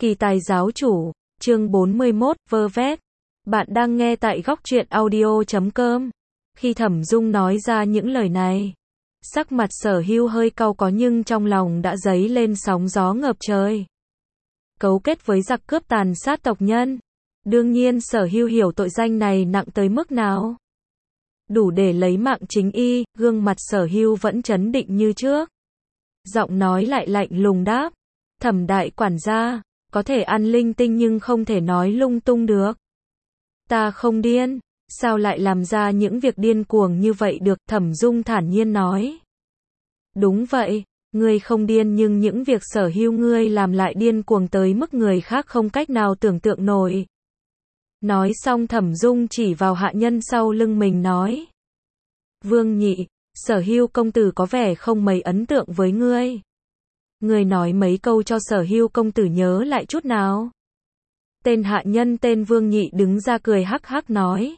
Kỳ tài giáo chủ, chương 41, vơ vét. Bạn đang nghe tại góc truyện audio.com. Khi Thẩm Dung nói ra những lời này, sắc mặt Sở Hưu hơi cau có nhưng trong lòng đã dấy lên sóng gió ngập trời. Cấu kết với giặc cướp tàn sát tộc nhân. Đương nhiên Sở Hưu hiểu tội danh này nặng tới mức nào. Đủ để lấy mạng chính y, gương mặt Sở Hưu vẫn trấn định như trước. Giọng nói lại lạnh lùng đáp. Thẩm đại quản gia, có thể ăn linh tinh nhưng không thể nói lung tung được. Ta không điên, sao lại làm ra những việc điên cuồng như vậy được, Thẩm Dung thản nhiên nói. Đúng vậy, ngươi không điên nhưng những việc Sở Hưu ngươi làm lại điên cuồng tới mức người khác không cách nào tưởng tượng nổi. Nói xong Thẩm Dung chỉ vào hạ nhân sau lưng mình nói. Vương Nhị, Sở Hưu công tử có vẻ không mấy ấn tượng với ngươi. Ngươi nói mấy câu cho Sở Hưu công tử nhớ lại chút nào. Tên hạ nhân tên Vương Nhị đứng ra cười hắc hắc nói.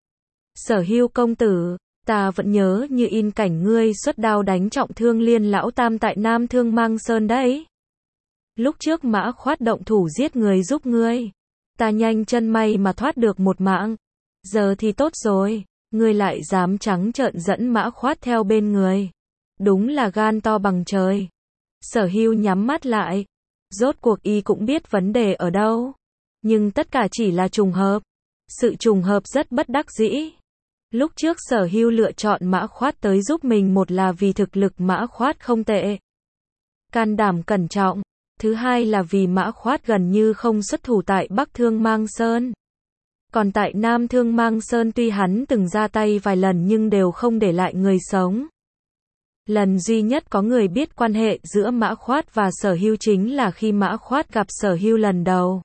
Sở Hưu công tử, ta vẫn nhớ như in cảnh ngươi xuất đao đánh trọng thương Liên lão tam tại Nam Thương Mang Sơn đấy. Lúc trước Mã Khoát động thủ giết người giúp ngươi, ta nhanh chân may mà thoát được một mạng. Giờ thì tốt rồi, ngươi lại dám trắng trợn dẫn Mã Khoát theo bên người. Đúng là gan to bằng trời. Sở Hưu nhắm mắt lại. Rốt cuộc y cũng biết vấn đề ở đâu. Nhưng tất cả chỉ là trùng hợp. Sự trùng hợp rất bất đắc dĩ. Lúc trước Sở Hưu lựa chọn Mã Khoát tới giúp mình, một là vì thực lực Mã Khoát không tệ, can đảm cẩn trọng. Thứ hai là vì Mã Khoát gần như không xuất thủ tại Bắc Thương Mang Sơn. Còn tại Nam Thương Mang Sơn tuy hắn từng ra tay vài lần nhưng đều không để lại người sống. Lần duy nhất có người biết quan hệ giữa Mã Khoát và Sở Hưu chính là khi Mã Khoát gặp Sở Hưu lần đầu.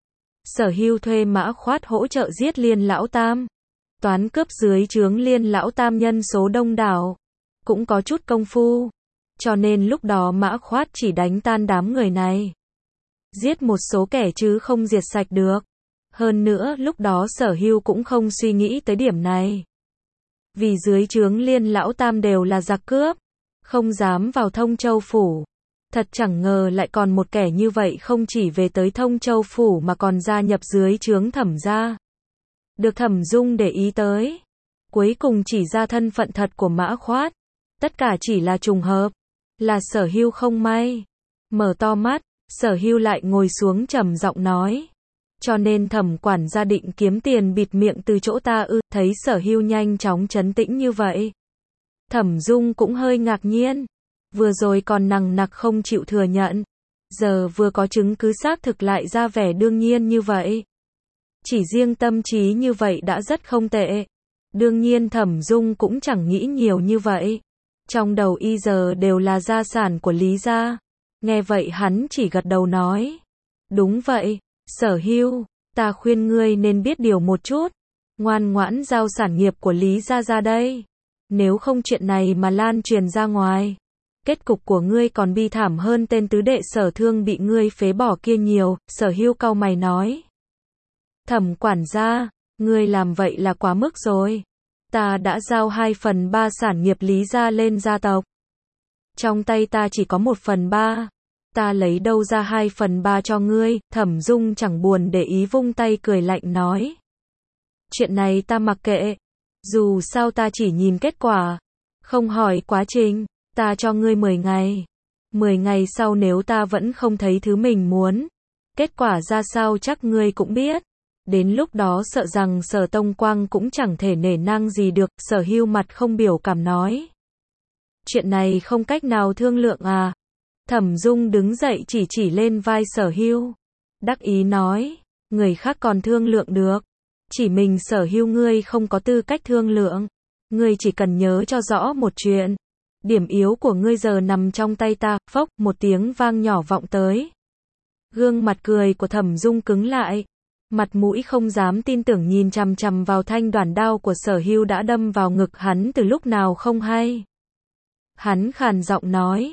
Sở Hưu thuê Mã Khoát hỗ trợ giết Liên lão tam. Toán cướp dưới trướng Liên lão tam nhân số đông đảo, cũng có chút công phu. Cho nên lúc đó Mã Khoát chỉ đánh tan đám người này. Giết một số kẻ chứ không diệt sạch được. Hơn nữa lúc đó Sở Hưu cũng không suy nghĩ tới điểm này. Vì dưới trướng Liên lão tam đều là giặc cướp, không dám vào Thông Châu Phủ. Thật chẳng ngờ lại còn một kẻ như vậy không chỉ về tới Thông Châu Phủ mà còn gia nhập dưới trướng Thẩm gia. Được Thẩm Dung để ý tới. Cuối cùng chỉ ra thân phận thật của Mã Khoát. Tất cả chỉ là trùng hợp. Là Sở Hưu không may. Mở to mắt, Sở Hưu lại ngồi xuống trầm giọng nói. Cho nên Thẩm quản gia định kiếm tiền bịt miệng từ chỗ ta ư? Thấy Sở Hưu nhanh chóng trấn tĩnh như vậy, Thẩm Dung cũng hơi ngạc nhiên. Vừa rồi còn nằng nặc không chịu thừa nhận, giờ vừa có chứng cứ xác thực lại ra vẻ đương nhiên như vậy. Chỉ riêng tâm trí như vậy đã rất không tệ. Đương nhiên Thẩm Dung cũng chẳng nghĩ nhiều như vậy. Trong đầu y giờ đều là gia sản của Lý gia. Nghe vậy hắn chỉ gật đầu nói. Đúng vậy, Sở Hưu, ta khuyên ngươi nên biết điều một chút. Ngoan ngoãn giao sản nghiệp của Lý gia ra đây. Nếu không chuyện này mà lan truyền ra ngoài, kết cục của ngươi còn bi thảm hơn tên tứ đệ Sở Thương bị ngươi phế bỏ kia nhiều. Sở Hưu cau mày nói. Thẩm quản gia, ngươi làm vậy là quá mức rồi. Ta đã giao 2/3 sản nghiệp Lý gia lên gia tộc. Trong tay ta chỉ có 1/3. Ta lấy đâu ra 2/3 cho ngươi? Thẩm Dung chẳng buồn để ý vung tay cười lạnh nói. Chuyện này ta mặc kệ. Dù sao ta chỉ nhìn kết quả, không hỏi quá trình. Ta cho ngươi 10 ngày. 10 ngày sau nếu ta vẫn không thấy thứ mình muốn, kết quả ra sao chắc ngươi cũng biết. Đến lúc đó sợ rằng Sở Tông Quang cũng chẳng thể nể nang gì được. Sở Hưu mặt không biểu cảm nói. Chuyện này không cách nào thương lượng à? Thẩm Dung đứng dậy chỉ lên vai Sở Hưu, đắc ý nói. Người khác còn thương lượng được, chỉ mình Sở Hưu ngươi không có tư cách thương lượng. Ngươi chỉ cần nhớ cho rõ một chuyện. Điểm yếu của ngươi giờ nằm trong tay ta. Phốc, một tiếng vang nhỏ vọng tới. Gương mặt cười của Thẩm Dung cứng lại. Mặt mũi không dám tin tưởng nhìn chằm chằm vào thanh đoản đao của Sở Hưu đã đâm vào ngực hắn từ lúc nào không hay. Hắn khàn giọng nói.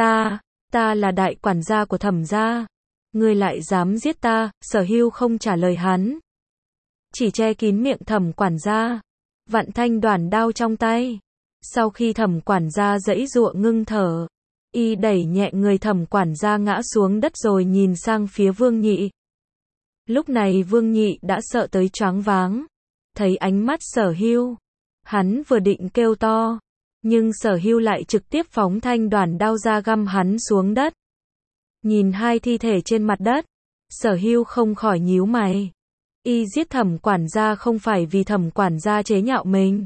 Ta là đại quản gia của Thẩm gia. Ngươi lại dám giết ta? Sở Hưu không trả lời hắn, chỉ che kín miệng Thẩm quản gia, vặn thanh đoản đao trong tay. Sau khi Thẩm quản gia giãy giụa ngưng thở, Y đẩy nhẹ người Thẩm quản gia ngã xuống đất rồi nhìn sang phía Vương Nhị. Lúc này Vương Nhị đã sợ tới choáng váng. Thấy ánh mắt Sở Hưu, hắn vừa định kêu to, nhưng Sở Hưu lại trực tiếp phóng thanh đoản đao ra găm hắn xuống đất. Nhìn hai thi thể trên mặt đất, Sở Hưu không khỏi nhíu mày. Y giết Thẩm quản gia không phải vì Thẩm quản gia chế nhạo mình.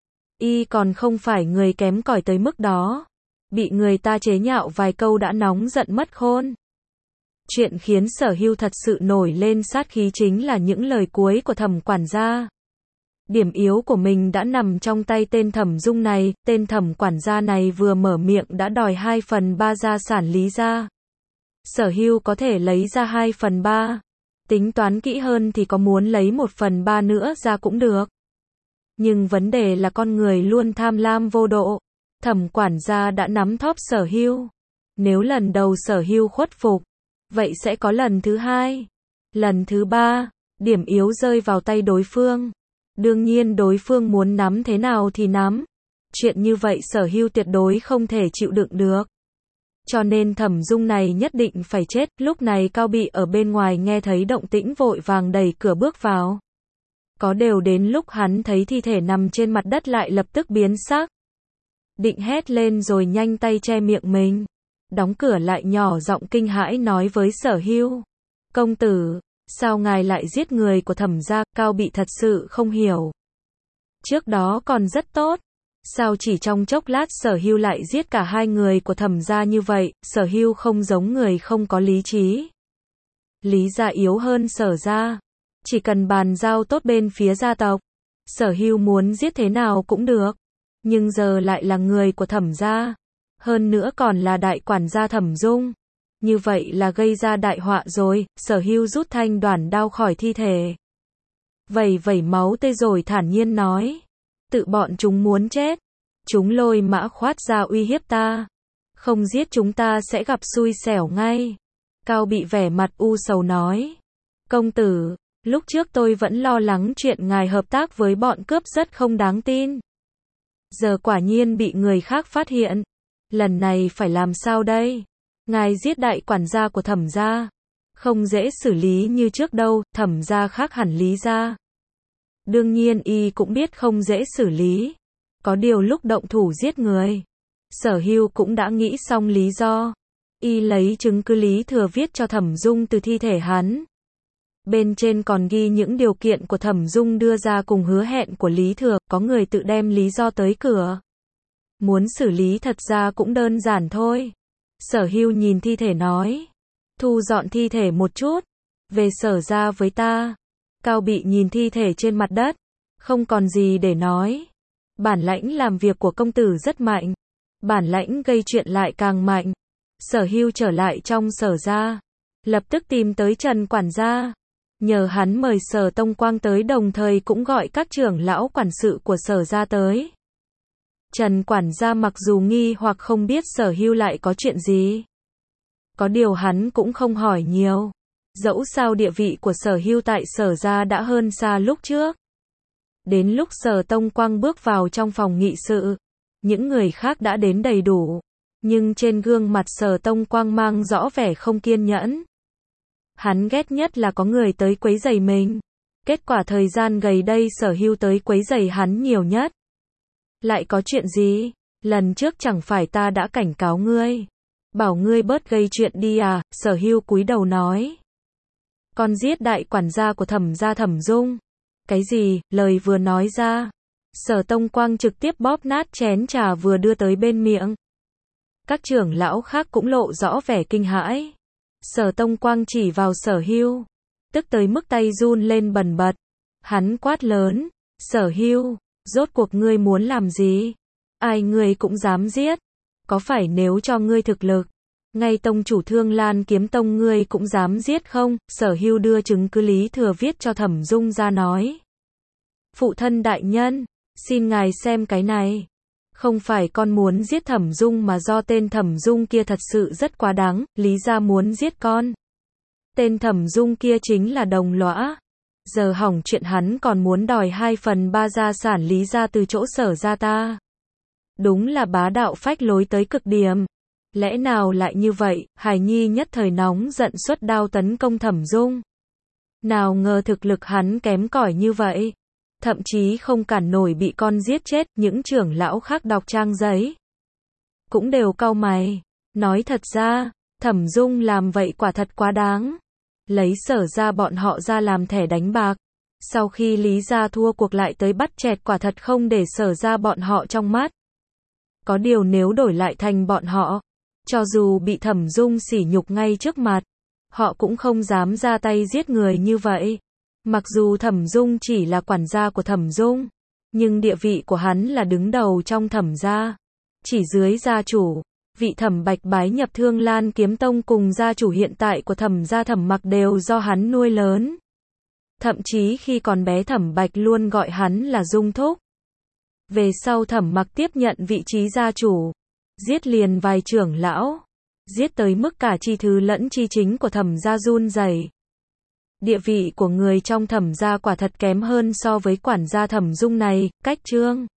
Y còn không phải người kém cỏi tới mức đó. Bị người ta chế nhạo vài câu đã nóng giận mất khôn. Chuyện khiến Sở Hưu thật sự nổi lên sát khí chính là những lời cuối của Thẩm quản gia. Điểm yếu của mình đã nằm trong tay tên Thẩm Dung này, tên Thẩm quản gia này vừa mở miệng đã đòi 2/3 gia sản Lý gia. Sở Hưu có thể lấy ra 2/3, tính toán kỹ hơn thì có muốn lấy 1/3 nữa ra cũng được. Nhưng vấn đề là con người luôn tham lam vô độ. Thẩm quản gia đã nắm thóp Sở Hưu. Nếu lần đầu Sở Hưu khuất phục, vậy sẽ có lần thứ hai, lần thứ ba, điểm yếu rơi vào tay đối phương. Đương nhiên đối phương muốn nắm thế nào thì nắm. Chuyện như vậy Sở Hưu tuyệt đối không thể chịu đựng được. Cho nên Thẩm Dung này nhất định phải chết. Lúc này Cao Bị ở bên ngoài nghe thấy động tĩnh vội vàng đẩy cửa bước vào. Có điều đến lúc hắn thấy thi thể nằm trên mặt đất lại lập tức biến sắc. Định hét lên rồi nhanh tay che miệng mình. Đóng cửa lại nhỏ giọng kinh hãi nói với Sở Hưu. Công tử, sao ngài lại giết người của Thẩm gia? Cao Bị thật sự không hiểu. Trước đó còn rất tốt. Sao chỉ trong chốc lát Sở Hưu lại giết cả hai người của Thẩm gia như vậy? Sở Hưu không giống người không có lý trí. Lý gia yếu hơn Sở gia. Chỉ cần bàn giao tốt bên phía gia tộc, Sở Hưu muốn giết thế nào cũng được. Nhưng giờ lại là người của Thẩm gia. Hơn nữa còn là đại quản gia Thẩm Dung. Như vậy là gây ra đại họa rồi. Sở Hưu rút thanh đoản đao khỏi thi thể. Vẩy vẩy máu tươi rồi thản nhiên nói. Tự bọn chúng muốn chết. Chúng lôi mã khoát ra uy hiếp ta. Không giết chúng ta sẽ gặp xui xẻo ngay. Cao Bị vẻ mặt u sầu nói. Công tử, lúc trước tôi vẫn lo lắng chuyện ngài hợp tác với bọn cướp rất không đáng tin. Giờ quả nhiên bị người khác phát hiện. Lần này phải làm sao đây? Ngài giết đại quản gia của Thẩm gia. Không dễ xử lý như trước đâu, Thẩm gia khác hẳn Lý gia. Đương nhiên y cũng biết không dễ xử lý. Có điều lúc động thủ giết người, Sở Hưu cũng đã nghĩ xong lý do. Y lấy chứng cứ Lý Thừa viết cho Thẩm Dung từ thi thể hắn. Bên trên còn ghi những điều kiện của Thẩm Dung đưa ra cùng hứa hẹn của Lý Thừa. Có người tự đem lý do tới cửa. Muốn xử lý thật ra cũng đơn giản thôi. Sở Hưu nhìn thi thể nói. Thu dọn thi thể một chút. Về Sở gia với ta. Cao Bị nhìn thi thể trên mặt đất. Không còn gì để nói. Bản lãnh làm việc của công tử rất mạnh. Bản lãnh gây chuyện lại càng mạnh. Sở Hưu trở lại trong Sở gia. Lập tức tìm tới Trần quản gia. Nhờ hắn mời Sở Tông Quang tới, đồng thời cũng gọi các trưởng lão quản sự của Sở gia tới. Trần quản gia mặc dù nghi hoặc không biết Sở Hưu lại có chuyện gì. Có điều hắn cũng không hỏi nhiều. Dẫu sao địa vị của Sở Hưu tại Sở gia đã hơn xa lúc trước. Đến lúc Sở Tông Quang bước vào trong phòng nghị sự, những người khác đã đến đầy đủ. Nhưng trên gương mặt Sở Tông Quang mang rõ vẻ không kiên nhẫn. Hắn ghét nhất là có người tới quấy rầy mình. Kết quả thời gian gần đây Sở Hưu tới quấy rầy hắn nhiều nhất. Lại có chuyện gì? Lần trước chẳng phải ta đã cảnh cáo ngươi, bảo ngươi bớt gây chuyện đi à? Sở Hưu cúi đầu nói. Con giết đại quản gia của Thẩm gia Thẩm Dung. Cái gì? Lời vừa nói ra, Sở Tông Quang trực tiếp bóp nát chén trà vừa đưa tới bên miệng. Các trưởng lão khác cũng lộ rõ vẻ kinh hãi. Sở Tông Quang chỉ vào Sở Hưu, tức tới mức tay run lên bần bật. Hắn quát lớn. Sở Hưu, rốt cuộc ngươi muốn làm gì? Ai ngươi cũng dám giết? Có phải nếu cho ngươi thực lực, ngay tông chủ Thương Lan Kiếm Tông ngươi cũng dám giết không? Sở Hưu đưa chứng cứ Lý Thừa viết cho Thẩm Dung ra nói. Phụ thân đại nhân, xin ngài xem cái này. Không phải con muốn giết Thẩm Dung mà do tên Thẩm Dung kia thật sự rất quá đáng, Lý gia muốn giết con. Tên Thẩm Dung kia chính là đồng lõa. Giờ hỏng chuyện hắn còn muốn đòi 2/3 gia sản Lý gia từ chỗ Sở gia ta. Đúng là bá đạo phách lối tới cực điểm. Lẽ nào lại như vậy, Hải Nhi nhất thời nóng giận xuất đao tấn công Thẩm Dung. Nào ngờ thực lực hắn kém cỏi như vậy. Thậm chí không cản nổi bị con giết chết, những trưởng lão khác đọc trang giấy. Cũng đều cau mày. Nói thật ra, Thẩm Dung làm vậy quả thật quá đáng. Lấy Sở gia bọn họ ra làm thẻ đánh bạc. Sau khi Lý gia thua cuộc lại tới bắt chẹt quả thật không để Sở gia bọn họ trong mắt. Có điều nếu đổi lại thành bọn họ, cho dù bị Thẩm Dung sỉ nhục ngay trước mặt, họ cũng không dám ra tay giết người như vậy. Mặc dù Thẩm Dung chỉ là quản gia của Thẩm Dung, nhưng địa vị của hắn là đứng đầu trong Thẩm gia. Chỉ dưới gia chủ, vị Thẩm Bạch bái nhập Thương Lan Kiếm Tông cùng gia chủ hiện tại của Thẩm gia Thẩm Mặc đều do hắn nuôi lớn. Thậm chí khi còn bé Thẩm Bạch luôn gọi hắn là Dung thúc. Về sau Thẩm Mặc tiếp nhận vị trí gia chủ, giết liền vài trưởng lão, giết tới mức cả chi thứ lẫn chi chính của Thẩm gia run rẩy. Địa vị của người trong Thẩm gia quả thật kém hơn so với quản gia Thẩm Dung này, cách trương